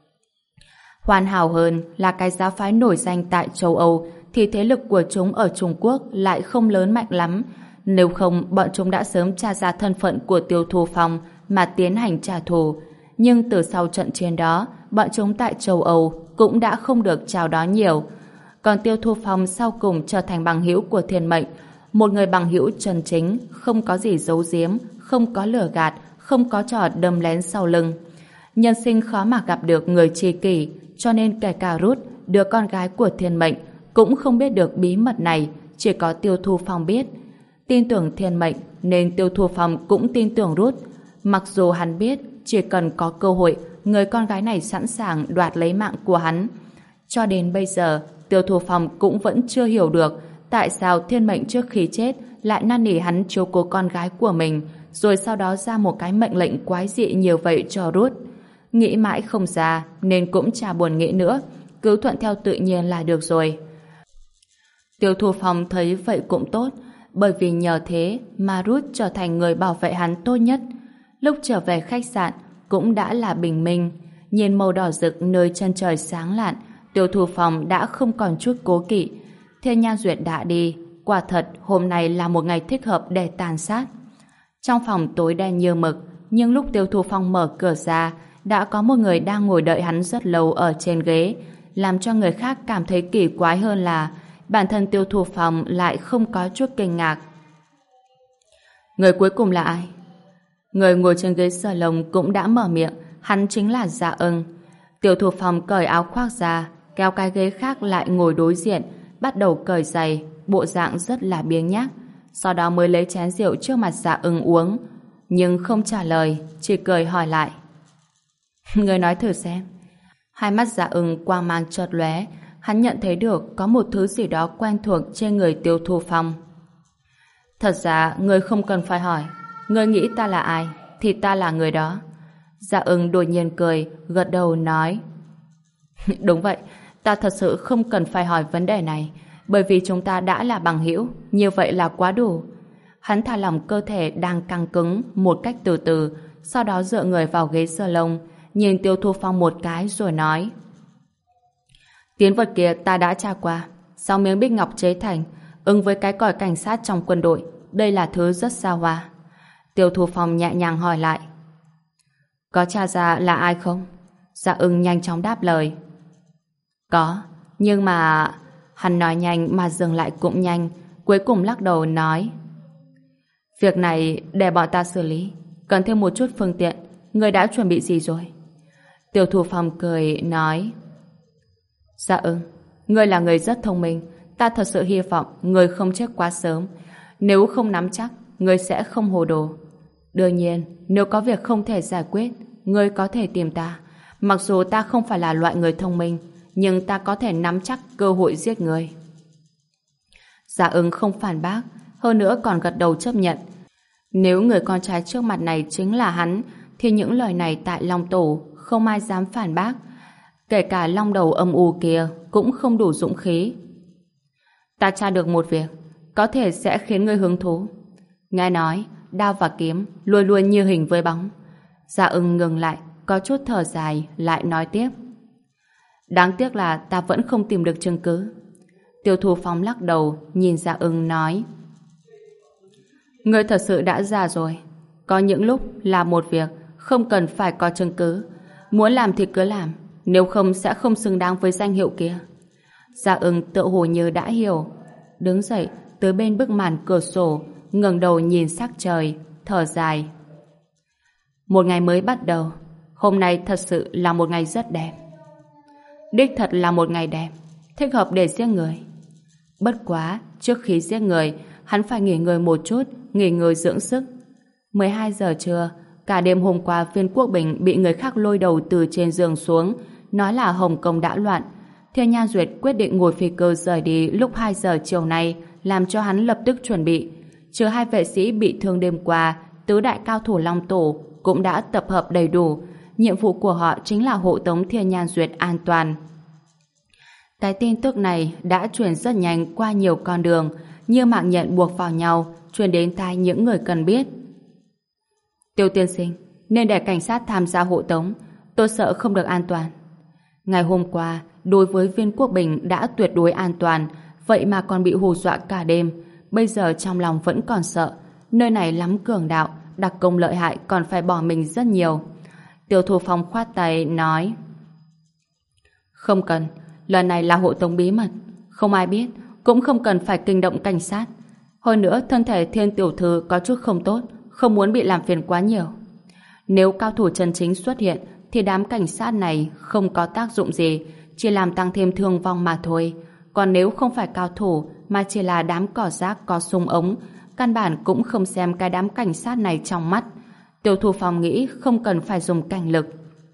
Hoàn hảo hơn là cái giáo phái nổi danh tại châu Âu thì thế lực của chúng ở Trung Quốc lại không lớn mạnh lắm. Nếu không, bọn chúng đã sớm tra ra thân phận của Tiêu Thu Phong mà tiến hành trả thù. Nhưng từ sau trận chiến đó, bọn chúng tại châu Âu cũng đã không được chào đón nhiều. Còn Tiêu Thu Phong sau cùng trở thành bằng hữu của Thiên Mệnh, một người bằng hữu chân chính, không có gì giấu giếm, không có lừa gạt, không có trò đâm lén sau lưng. Nhân sinh khó mà gặp được người tri kỷ, cho nên kể cả Ruth, đứa con gái của Thiên Mệnh, cũng không biết được bí mật này, chỉ có Tiêu Thu Phong biết. Tin tưởng Thiên Mệnh nên Tiêu Thu Phong cũng tin tưởng Ruth. Mặc dù hắn biết chỉ cần có cơ hội, người con gái này sẵn sàng đoạt lấy mạng của hắn. Cho đến bây giờ, Tiêu Thu Phong cũng vẫn chưa hiểu được tại sao Thiên Mệnh trước khi chết lại năn nỉ hắn chiếu cố con gái của mình, rồi sau đó ra một cái mệnh lệnh quái dị như vậy cho Ruth. Nghĩ mãi không ra nên cũng chả buồn nghĩ nữa, cứ thuận theo tự nhiên là được rồi. Tiêu Thu Phong thấy vậy cũng tốt, bởi vì nhờ thế mà Ruth trở thành người bảo vệ hắn tốt nhất. Lúc trở về khách sạn cũng đã là bình minh, nhìn màu đỏ rực nơi chân trời sáng lạn, Tiêu Thu Phong đã không còn chút cố kỵ. Thiên Nhan Duyệt đã đi, quả thật hôm nay là một ngày thích hợp để tàn sát. Trong phòng tối đen như mực, nhưng lúc Tiêu Thu Phong mở cửa ra, đã có một người đang ngồi đợi hắn rất lâu ở trên ghế, làm cho người khác cảm thấy kỳ quái hơn là bản thân Tiêu Thu Phong lại không có chút kinh ngạc. Người cuối cùng là ai? Người ngồi trên ghế salon cũng đã mở miệng, hắn chính là Dạ Ưng. Tiêu Thu Phong cởi áo khoác ra, kéo cái ghế khác lại ngồi đối diện, bắt đầu cởi giày, bộ dạng rất là biếng nhác. Sau đó mới lấy chén rượu trước mặt Dạ Ưng uống, nhưng không trả lời, chỉ cười hỏi lại. Người nói thử xem. Hai mắt Dạ Ưng quang mang chợt lóe, hắn nhận thấy được có một thứ gì đó quen thuộc trên người Tiêu Thu Phong. Thật ra, người không cần phải hỏi. Người nghĩ ta là ai, thì ta là người đó. Dạ Ưng đột nhiên cười, gật đầu nói. Đúng vậy, ta thật sự không cần phải hỏi vấn đề này, bởi vì chúng ta đã là bằng hữu, như vậy là quá đủ. Hắn thả lỏng cơ thể đang căng cứng một cách từ từ, sau đó dựa người vào ghế salon, nhìn Tiêu Thu Phong một cái rồi nói. Tín vật kia ta đã tra qua, 6 miếng bích ngọc chế thành, ứng với cái còi cảnh sát trong quân đội, đây là thứ rất xa hoa. Tiêu Thu Phong nhẹ nhàng hỏi lại. Có tra ra là ai không? Dạ Ưng nhanh chóng đáp lời. Có, nhưng mà... Hắn nói nhanh mà dừng lại cũng nhanh, cuối cùng lắc đầu nói. Việc này để bọn ta xử lý, cần thêm một chút phương tiện, người đã chuẩn bị gì rồi? Tiêu Thu Phong cười nói. Dạ Ưng, ngươi là người rất thông minh, ta thật sự hy vọng ngươi không chết quá sớm, nếu không nắm chắc, ngươi sẽ không hồ đồ. Đương nhiên, nếu có việc không thể giải quyết, ngươi có thể tìm ta. Mặc dù ta không phải là loại người thông minh, nhưng ta có thể nắm chắc cơ hội giết ngươi. Dạ Ưng không phản bác, hơn nữa còn gật đầu chấp nhận. Nếu người con trai trước mặt này chính là hắn, thì những lời này tại Long Tổ không ai dám phản bác. Kể cả long đầu âm u kia cũng không đủ dũng khí. Ta tra được một việc, có thể sẽ khiến ngươi hứng thú. Nghe nói, đao và kiếm luôn luôn như hình với bóng. Dạ Ưng ngừng lại, có chút thở dài, lại nói tiếp. Đáng tiếc là ta vẫn không tìm được chứng cứ. Tiêu Thu Phong lắc đầu, nhìn Dạ Ưng nói. Ngươi thật sự đã già rồi. Có những lúc làm một việc không cần phải có chứng cứ. Muốn làm thì cứ làm, nếu không sẽ không xứng đáng với danh hiệu kia. Dạ Ưng tựa hồ như đã hiểu, đứng dậy tới bên bức màn cửa sổ, ngẩng đầu nhìn sắc trời, thở dài. Một ngày mới bắt đầu, hôm nay thật sự là một ngày rất đẹp. Đích thật là một ngày đẹp, thích hợp để giết người. Bất quá, trước khi giết người, hắn phải nghỉ ngơi một chút, nghỉ ngơi dưỡng sức. 12 giờ trưa, cả đêm hôm qua Viên Quốc Bình bị người khác lôi đầu từ trên giường xuống, nói là Hồng Kông đã loạn. Thiên Nha Duyệt quyết định ngồi phi cơ rời đi lúc 2 giờ chiều nay, làm cho hắn lập tức chuẩn bị. Trừ 2 vệ sĩ bị thương đêm qua, tứ đại cao thủ Long Tổ cũng đã tập hợp đầy đủ. Nhiệm vụ của họ chính là hộ tống Thiên Nha Duyệt an toàn. Cái tin tức này đã truyền rất nhanh qua nhiều con đường, như mạng nhện buộc vào nhau, truyền đến tai những người cần biết. Tiêu tiên sinh, nên để cảnh sát tham gia hộ tống, tôi sợ không được an toàn. Ngày hôm qua, đối với Viên Quốc Bình đã tuyệt đối an toàn, vậy mà còn bị hù dọa cả đêm. Bây giờ trong lòng vẫn còn sợ, nơi này lắm cường đạo, đặc công lợi hại còn phải bỏ mình rất nhiều. Tiêu Thu Phong khoát tay nói. Không cần, lần này là hộ tống bí mật, không ai biết, cũng không cần phải kinh động cảnh sát. Hơn nữa, thân thể Thiên tiểu thư có chút không tốt, không muốn bị làm phiền quá nhiều. Nếu cao thủ chân chính xuất hiện, thì đám cảnh sát này không có tác dụng gì, chỉ làm tăng thêm thương vong mà thôi. Còn nếu không phải cao thủ, mà chỉ là đám cỏ rác có súng ống, căn bản cũng không xem cái đám cảnh sát này trong mắt. Tiêu Thu Phong nghĩ không cần phải dùng cảnh lực.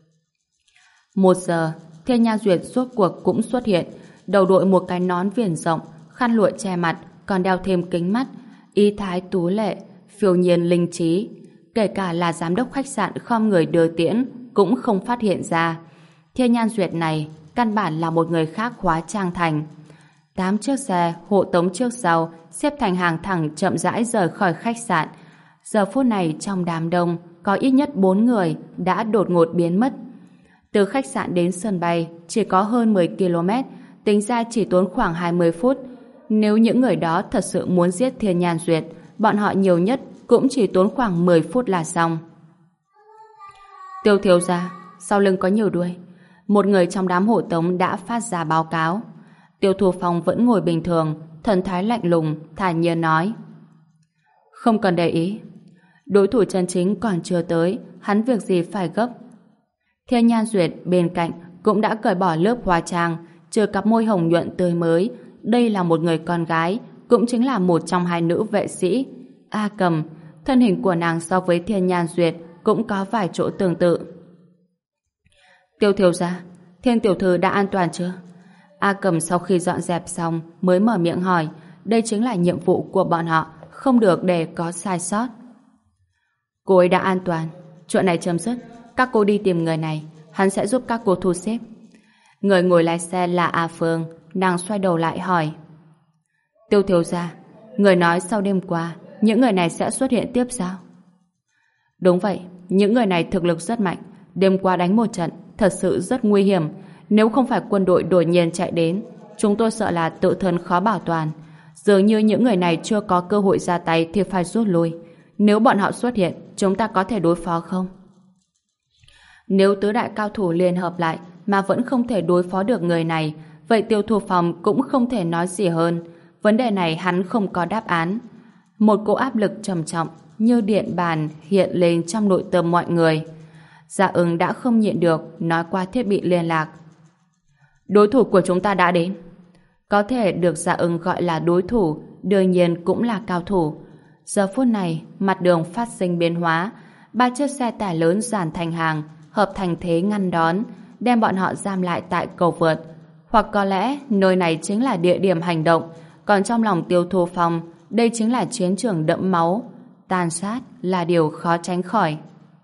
1 giờ, Thiên Nha Duyệt rốt cuộc cũng xuất hiện, đầu đội một cái nón viền rộng, khăn lụa che mặt, còn đeo thêm kính mắt, y thái tú lệ, phiêu nhiên linh trí. Kể cả là giám đốc khách sạn khom người đưa tiễn cũng không phát hiện ra. Thiên Nha Duyệt này căn bản là một người khác hóa trang thành. 8 chiếc xe hộ tống trước sau xếp thành hàng thẳng chậm rãi rời khỏi khách sạn. Giờ phút này trong đám đông có ít nhất 4 người đã đột ngột biến mất. Từ khách sạn đến sân bay chỉ có hơn 10 km, tính ra chỉ tốn khoảng 20 phút. Nếu những người đó thật sự muốn giết Thiên Nha Duyệt, bọn họ nhiều nhất cũng chỉ tốn khoảng 10 phút là xong. Tiêu thiếu gia, sau lưng có nhiều đuôi. Một người trong đám hộ tống đã phát ra báo cáo. Tiêu Thu Phong vẫn ngồi bình thường, thần thái lạnh lùng, thản nhiên nói. Không cần để ý. Đối thủ chân chính còn chưa tới, hắn việc gì phải gấp. Thiên Nha Duyệt bên cạnh cũng đã cởi bỏ lớp hóa trang, trừ cặp môi hồng nhuận tươi mới. Đây là một người con gái, cũng chính là một trong 2 nữ vệ sĩ. A Cầm, thân hình của nàng so với Thiên Nha Duyệt cũng có vài chỗ tương tự. Tiêu thiếu gia, Thiên tiểu thư đã an toàn chưa? A Cầm sau khi dọn dẹp xong mới mở miệng hỏi. Đây chính là nhiệm vụ của bọn họ, không được để có sai sót. Cô ấy đã an toàn, chuyện này chấm dứt, Các cô đi tìm người này, hắn sẽ giúp các cô thu xếp. Người ngồi lái xe là A Phương, nàng xoay đầu lại hỏi. Tiêu thiếu gia, người nói sau đêm qua, những người này sẽ xuất hiện tiếp sao? Đúng vậy, những người này thực lực rất mạnh. Đêm qua đánh một trận, thật sự rất nguy hiểm. Nếu không phải quân đội đột nhiên chạy đến, chúng tôi sợ là tự thân khó bảo toàn. Dường như những người này chưa có cơ hội ra tay thì phải rút lui. Nếu bọn họ xuất hiện, chúng ta có thể đối phó không? Nếu tứ đại cao thủ liên hợp lại mà vẫn không thể đối phó được người này, vậy Tiêu Thu Phong cũng không thể nói gì hơn. Vấn đề này hắn không có đáp án. Một cỗ áp lực trầm trọng như điện bàn hiện lên trong nội tâm mọi người. Dạ Ưng đã không nhịn được nói qua thiết bị liên lạc. Đối thủ của chúng ta đã đến. Có thể được Dạ Ưng gọi là đối thủ, đương nhiên cũng là cao thủ. Giờ phút này, mặt đường phát sinh biến hóa, 3 chiếc xe tải lớn dàn thành hàng, hợp thành thế ngăn đón, đem bọn họ giam lại tại cầu vượt. Hoặc có lẽ nơi này chính là địa điểm hành động, còn trong lòng Tiêu Thu Phong, đây chính là chiến trường đẫm máu. Tàn sát là điều khó tránh khỏi.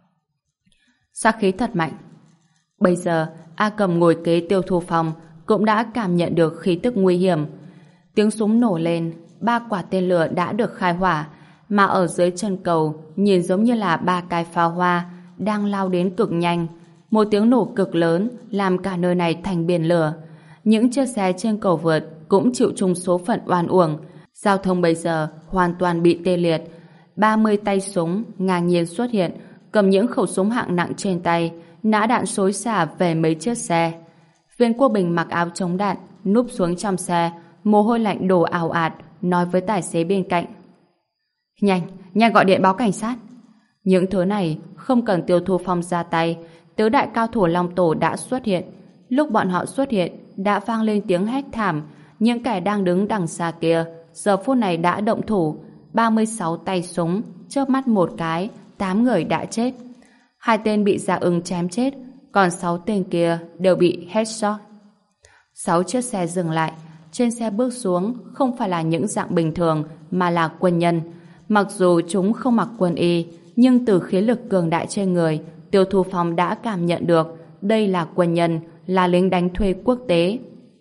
Sát khí thật mạnh. Bây giờ, A Cầm ngồi kế Tiêu Thu Phong cũng đã cảm nhận được khí tức nguy hiểm. Tiếng súng nổ lên, 3 quả tên lửa đã được khai hỏa, mà ở dưới chân cầu nhìn giống như là 3 cái pháo hoa đang lao đến cực nhanh. Một tiếng nổ cực lớn làm cả nơi này thành biển lửa. Những chiếc xe trên cầu vượt cũng chịu chung số phận oan uổng. Giao thông bây giờ hoàn toàn bị tê liệt. 30 tay súng ngang nhiên xuất hiện, cầm những khẩu súng hạng nặng trên tay, nã đạn xối xả về mấy chiếc xe. Viên Quốc Bình mặc áo chống đạn, núp xuống trong xe, mồ hôi lạnh đổ ào ạt, nói với tài xế bên cạnh. Nhanh, nhanh gọi điện báo cảnh sát. Những thứ này không cần Tiêu Thu Phong ra tay, tứ đại cao thủ Long Tổ đã xuất hiện. Lúc bọn họ xuất hiện, đã vang lên tiếng hét thảm. Những kẻ đang đứng đằng xa kia, giờ phút này đã động thủ. 36 tay súng, chớp mắt một cái, 8 người đã chết. 2 tên bị Dạ Ưng chém chết, còn 6 tên kia đều bị headshot. 6 chiếc xe dừng lại, trên xe bước xuống không phải là những dạng bình thường mà là quân nhân. Mặc dù chúng không mặc quân y, nhưng từ khí lực cường đại trên người, Tiêu Thu Phong đã cảm nhận được đây là quân nhân, là lính đánh thuê quốc tế.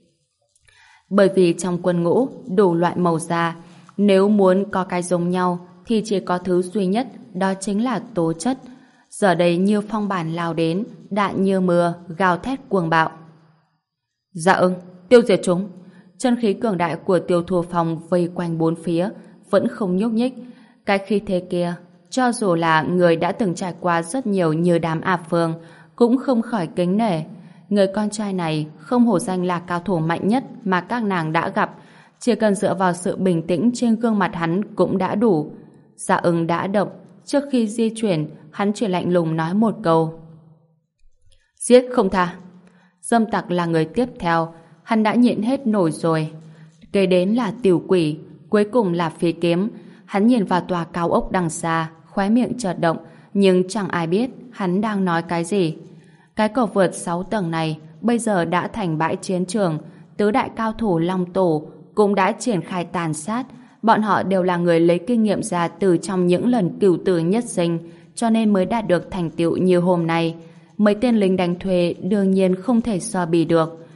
Bởi vì trong quân ngũ đủ loại màu da, nếu muốn có cái giống nhau thì chỉ có thứ duy nhất, đó chính là tố chất. Giờ đây như phong bản lao đến, đạn như mưa, gào thét cuồng bạo. Dạ ưng, tiêu diệt chúng. Chân khí cường đại của Tiêu Thu Phong vây quanh bốn phía, vẫn không nhúc nhích. Cái khí thế kia, cho dù là người đã từng trải qua rất nhiều như đám A Phương, cũng không khỏi kính nể. Người con trai này không hổ danh là cao thủ mạnh nhất mà các nàng đã gặp. Chỉ cần dựa vào sự bình tĩnh trên gương mặt hắn cũng đã đủ. Dạ ưng đã động. Trước khi di chuyển, hắn chỉ lạnh lùng nói một câu. Giết không tha. Dâm tặc là người tiếp theo. Hắn đã nhịn hết nổi rồi. Kế đến là tiểu quỷ, cuối cùng là phi kiếm. Hắn nhìn vào tòa cao ốc đằng xa, khóe miệng chợt động, nhưng chẳng ai biết hắn đang nói cái gì. Cái cầu vượt 6 tầng này bây giờ đã thành bãi chiến trường. Tứ đại cao thủ Long Tổ cũng đã triển khai tàn sát. Bọn họ đều là người lấy kinh nghiệm ra từ trong những lần cửu tử nhất sinh, cho nên mới đạt được thành tựu như hôm nay. Mấy tên lính đánh thuê đương nhiên không thể so bì được.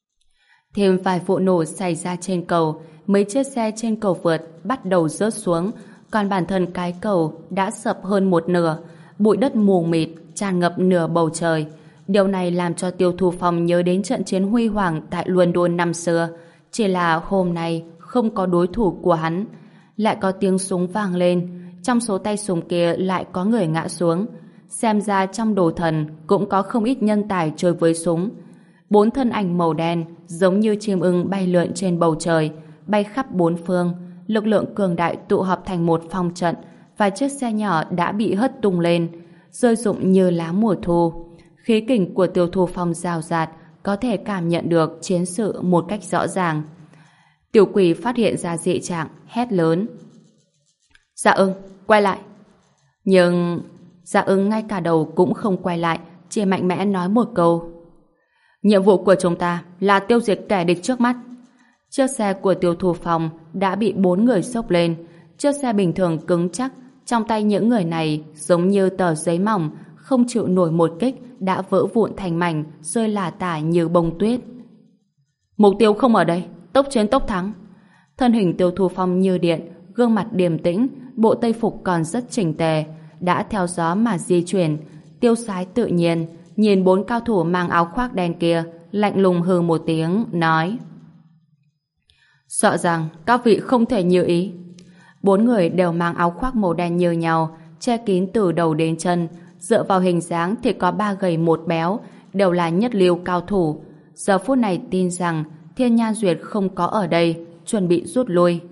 Thêm vài vụ nổ xảy ra trên cầu, mấy chiếc xe trên cầu vượt bắt đầu rớt xuống, còn bản thân cái cầu đã sập hơn một nửa, bụi đất mù mịt tràn ngập nửa bầu trời. Điều này làm cho Tiêu Thu Phong nhớ đến trận chiến huy hoàng tại London năm xưa, chỉ là hôm nay không có đối thủ của hắn. Lại có tiếng súng vang lên, trong số tay súng kia lại có người ngã xuống. Xem ra trong đồ thần cũng có không ít nhân tài chơi với súng. 4 thân ảnh màu đen giống như chim ưng bay lượn trên bầu trời, bay khắp bốn phương. Lực lượng cường đại tụ họp thành một phong trận, và chiếc xe nhỏ đã bị hất tung lên, rơi rụng như lá mùa thu. Khí kình của Tiêu Thu Phong rào rạt, có thể cảm nhận được chiến sự một cách rõ ràng. Tiểu quỷ phát hiện ra dị trạng, hét lớn. Dạ ưng, quay lại. Nhưng Dạ ưng ngay cả đầu cũng không quay lại, chỉ mạnh mẽ nói một câu. Nhiệm vụ của chúng ta là tiêu diệt kẻ địch trước mắt. Chiếc xe của Tiêu Thu Phong đã bị 4 người xốc lên. Chiếc xe bình thường cứng chắc, trong tay những người này giống như tờ giấy mỏng, không chịu nổi một kích đã vỡ vụn thành mảnh, rơi lả tả như bông tuyết. Mục tiêu không ở đây, tốc chiến tốc thắng. Thân hình Tiêu Thu Phong như điện, gương mặt điềm tĩnh, bộ tây phục còn rất chỉnh tề, đã theo gió mà di chuyển, tiêu sái tự nhiên, nhìn bốn cao thủ mang áo khoác đen kia, lạnh lùng hừ một tiếng, nói: Sợ rằng các vị không thể như ý. Bốn người đều mang áo khoác màu đen như nhau, che kín từ đầu đến chân, dựa vào hình dáng thì có ba gầy một béo, đều là nhất lưu cao thủ. Giờ phút này tin rằng Thiên Nhan Duyệt không có ở đây, chuẩn bị rút lui.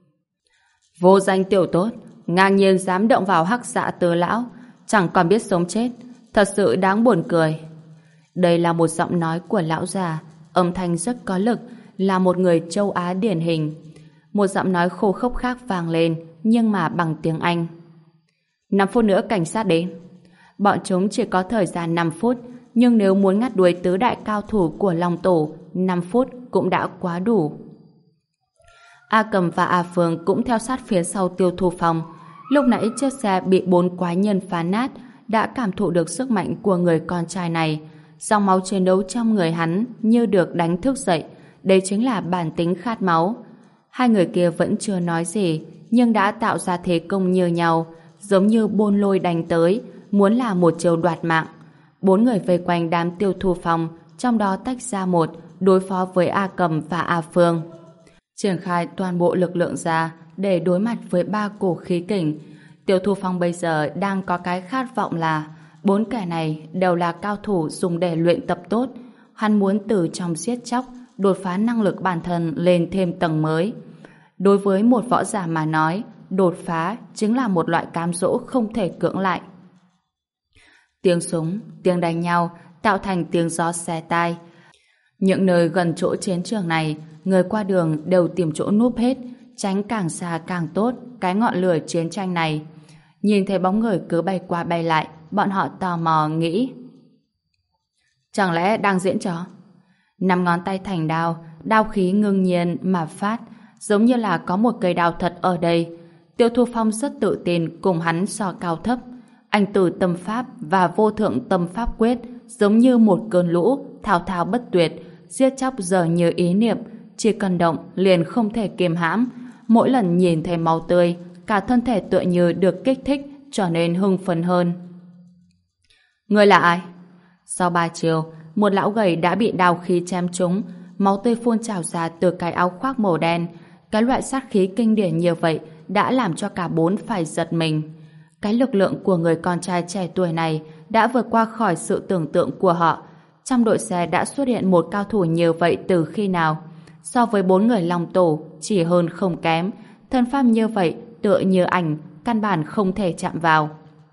Vô danh tiểu tốt, ngang nhiên dám động vào Hắc Dạ Tứ lão, chẳng còn biết sống chết, thật sự đáng buồn cười. Đây là một giọng nói của lão già, âm thanh rất có lực, là một người châu Á điển hình. Một giọng nói khô khốc khác vang lên, nhưng mà bằng tiếng Anh. 5 phút nữa cảnh sát đến. Bọn chúng chỉ có thời gian 5 phút, nhưng nếu muốn ngắt đuôi tứ đại cao thủ của Long Tổ, 5 phút cũng đã quá đủ. A Cầm và A Phương cũng theo sát phía sau Tiêu Thu Phong. Lúc nãy chiếc xe bị 4 quái nhân phá nát, đã cảm thụ được sức mạnh của người con trai này. Dòng máu chiến đấu trong người hắn như được đánh thức dậy. Đây chính là bản tính khát máu. Hai người kia vẫn chưa nói gì, nhưng đã tạo ra thế công như nhau, giống như bôn lôi đánh tới, muốn là một chiều đoạt mạng. 4 người vây quanh đám Tiêu Thu Phong, trong đó tách ra một, đối phó với A Cầm và A Phương. Triển khai toàn bộ lực lượng ra để đối mặt với 3 cổ khí kình. Tiêu Thu Phong bây giờ đang có cái khát vọng là 4 kẻ này đều là cao thủ dùng để luyện tập tốt. Hắn muốn từ trong giết chóc đột phá năng lực bản thân lên thêm tầng mới. Đối với một võ giả mà nói, đột phá chính là một loại cám dỗ không thể cưỡng lại. Tiếng súng, tiếng đánh nhau tạo thành tiếng gió xé tai. Những nơi gần chỗ chiến trường này, người qua đường đều tìm chỗ núp hết, tránh càng xa càng tốt cái ngọn lửa chiến tranh này. Nhìn thấy bóng người cứ bay qua bay lại, bọn họ tò mò nghĩ: chẳng lẽ đang diễn trò? 5 ngón tay thành đao, đao khí ngưng nhiên mà phát, giống như là có một cây đao thật ở đây. Tiêu Thu Phong rất tự tin cùng hắn so cao thấp. Anh Tử Tâm Pháp và Vô Thượng Tâm Pháp Quyết giống như một cơn lũ thao thao bất tuyệt, giết chóc giờ như ý niệm, chỉ cần động liền không thể kiềm hãm. Mỗi lần nhìn thấy máu tươi, cả thân thể tựa như được kích thích, trở nên hưng phấn hơn. Ngươi là ai? Sau 3 chiều, một lão gầy đã bị đao khí chém trúng, máu tươi phun trào ra từ cái áo khoác màu đen. Cái loại sát khí kinh điển như vậy đã làm cho cả 4 phải giật mình. Cái lực lượng của người con trai trẻ tuổi này đã vượt qua khỏi sự tưởng tượng của họ. Trong đội xe đã xuất hiện một cao thủ như vậy từ khi nào? So với 4 người Long Tổ, chỉ hơn không kém. Thân pháp như vậy, tựa như ảnh, căn bản không thể chạm vào.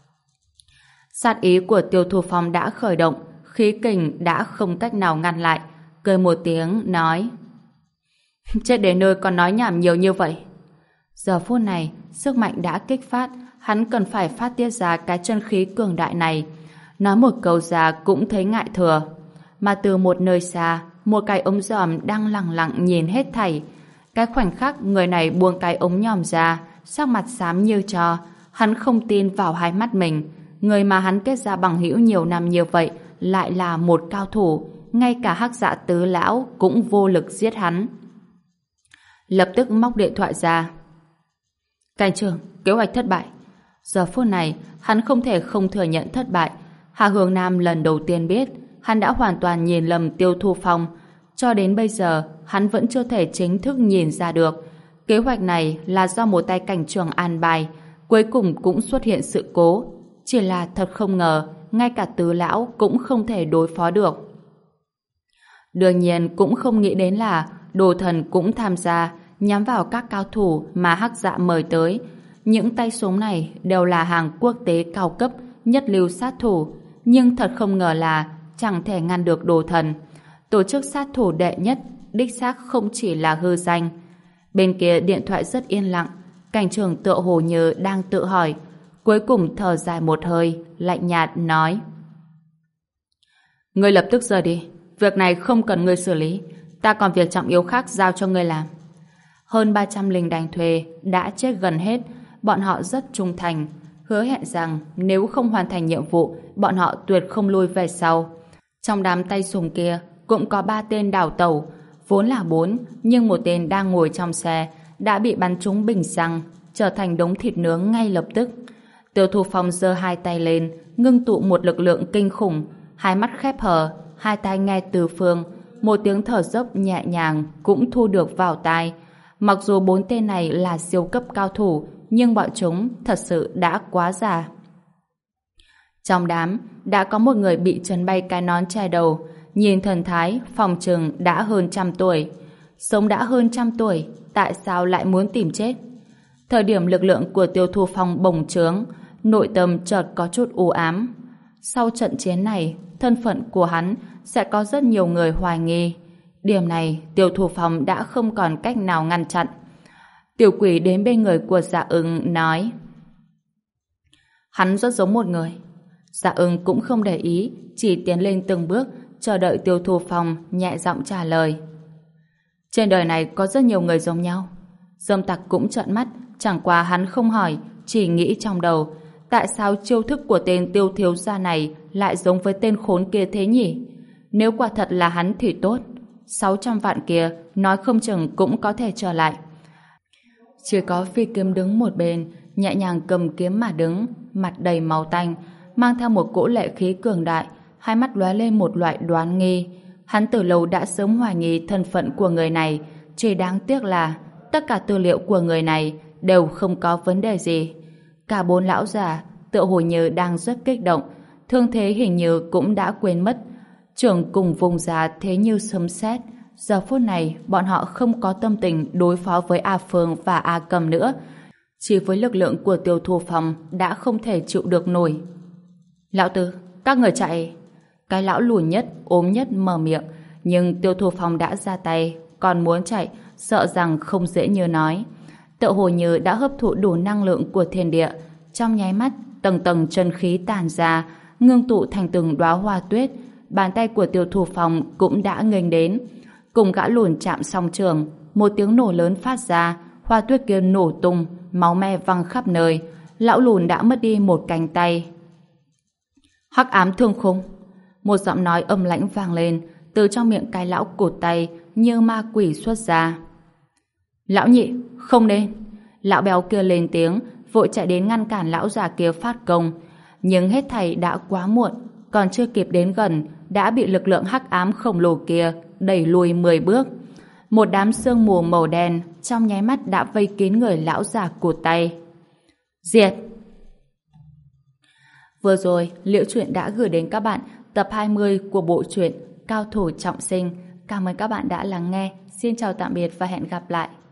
Sát ý của Tiêu Thu Phong đã khởi động, khí kình đã không cách nào ngăn lại. Cười một tiếng, nói: chết đến nơi còn nói nhảm nhiều như vậy. Giờ phút này, sức mạnh đã kích phát, hắn cần phải phát tiết ra cái chân khí cường đại này. Nói một câu ra cũng thấy ngại thừa. Mà từ một nơi xa, một cái ống giòm đang lẳng lặng nhìn hết thảy. Cái khoảnh khắc người này buông cái ống nhòm ra, sắc mặt xám như tro. Hắn không tin vào hai mắt mình. Người mà hắn kết ra bằng hữu nhiều năm như vậy lại là một cao thủ. Ngay cả Hắc Dạ Tứ lão cũng vô lực giết hắn. Lập tức móc điện thoại ra. Cảnh trưởng, kế hoạch thất bại. Giờ phút này, hắn không thể không thừa nhận thất bại. Hà Hướng Nam lần đầu tiên biết hắn đã hoàn toàn nhìn lầm Tiêu Thu Phong. Cho đến bây giờ, hắn vẫn chưa thể chính thức nhìn ra được. Kế hoạch này là do một tay cảnh trưởng an bài, cuối cùng cũng xuất hiện sự cố. Chỉ là thật không ngờ, ngay cả Tứ lão cũng không thể đối phó được. Đương nhiên cũng không nghĩ đến là Đồ Thần cũng tham gia, nhắm vào các cao thủ mà Hắc Dạ mời tới. Những tay súng này đều là hàng quốc tế cao cấp, nhất lưu sát thủ. Nhưng thật không ngờ là chẳng thể ngăn được Đồ Thần. Tổ chức sát thủ đệ nhất, đích xác không chỉ là hư danh. Bên kia điện thoại rất yên lặng, cảnh trưởng tựa hồ như đang tự hỏi. Cuối cùng thở dài một hơi, lạnh nhạt nói: ngươi lập tức rời đi. Việc này không cần ngươi xử lý. Ta còn việc trọng yếu khác giao cho ngươi làm. Hơn 300 lính đánh thuê đã chết gần hết. Bọn họ rất trung thành. hứa hẹn rằng nếu không hoàn thành nhiệm vụ, bọn họ tuyệt không lui về sau. Trong đám tay súng kia cũng có 3 tên đào tẩu, vốn là 4, nhưng một tên đang ngồi trong xe đã bị bắn trúng bình xăng, trở thành đống thịt nướng ngay lập tức. Tiêu Thu Phong giơ 2 tay lên, ngưng tụ một lực lượng kinh khủng, hai mắt khép hờ, hai tai nghe tứ phương, một tiếng thở dốc nhẹ nhàng cũng thu được vào tai. Mặc dù 4 tên này là siêu cấp cao thủ, nhưng bọn chúng thật sự đã quá già. Trong đám, đã có một người bị chấn bay cái nón che đầu, nhìn thần thái, phòng chừng đã hơn 100 tuổi. Sống đã hơn 100 tuổi, tại sao lại muốn tìm chết? Thời điểm lực lượng của Tiêu Thu Phong bùng trướng, nội tâm chợt có chút u ám. Sau trận chiến này, thân phận của hắn sẽ có rất nhiều người hoài nghi. Điểm này, Tiêu Thu Phong đã không còn cách nào ngăn chặn. Tiểu Quỷ đến bên người của Dạ Ưng nói: hắn rất giống một người. Dạ Ưng cũng không để ý, chỉ tiến lên từng bước, chờ đợi Tiêu Thu Phong nhẹ giọng trả lời. Trên đời này có rất nhiều người giống nhau. Dâm Tặc cũng trợn mắt, chẳng qua hắn không hỏi, chỉ nghĩ trong đầu, tại sao chiêu thức của tên Tiêu thiếu gia này lại giống với tên khốn kia thế nhỉ? Nếu quả thật là hắn thì tốt, 600 vạn kia nói không chừng cũng có thể trở lại. Chỉ có Phi Kiếm đứng một bên, nhẹ nhàng cầm kiếm mà đứng, mặt đầy máu tanh, mang theo một cỗ lệ khí cường đại, hai mắt lóe lên một loại đoán nghi. Hắn từ lâu đã sớm hoài nghi thân phận của người này, chỉ đáng tiếc là tất cả tư liệu của người này đều không có vấn đề gì. Cả 4 lão già tựa hồ như đang rất kích động, thương thế hình như cũng đã quên mất. Trưởng cùng vùng giá thế như sấm sét. Giờ phút này bọn họ không có tâm tình đối phó với A Phương và A Cầm nữa. Chỉ với lực lượng của Tiêu Thu Phong đã không thể chịu được nổi. Lão Tư, các người chạy. Cái lão lùn nhất, ốm nhất mở miệng, nhưng Tiêu Thu Phong đã ra tay, còn muốn chạy, sợ rằng không dễ như nói. Tựa hồ như đã hấp thụ đủ năng lượng của thiên địa, trong nháy mắt, tầng tầng chân khí tàn ra, ngưng tụ thành từng đóa hoa tuyết. Bàn tay của Tiêu Thu Phong cũng đã nghênh đến. Cùng gã lùn chạm song trường, một tiếng nổ lớn phát ra, hoa tuyết kia nổ tung, máu me văng khắp nơi. Lão lùn đã mất đi một cánh tay. Hắc ám thương khung. Một giọng nói âm lãnh vang lên, từ trong miệng cái lão cụt tay như ma quỷ xuất ra. Lão Nhị, không nên. Lão béo kia lên tiếng, vội chạy đến ngăn cản lão già kia phát công. Nhưng hết thảy đã quá muộn, còn chưa kịp đến gần, đã bị lực lượng hắc ám khổng lồ kia đẩy lùi 10 bước. Một đám sương mù màu đen trong nháy mắt đã vây kín người lão già cụt tay. Diệt! Vừa rồi, Liễu Chuyện đã gửi đến các bạn tập 20 của bộ truyện Cao Thủ Trọng Sinh. Cảm ơn các bạn đã lắng nghe. Xin chào tạm biệt và hẹn gặp lại.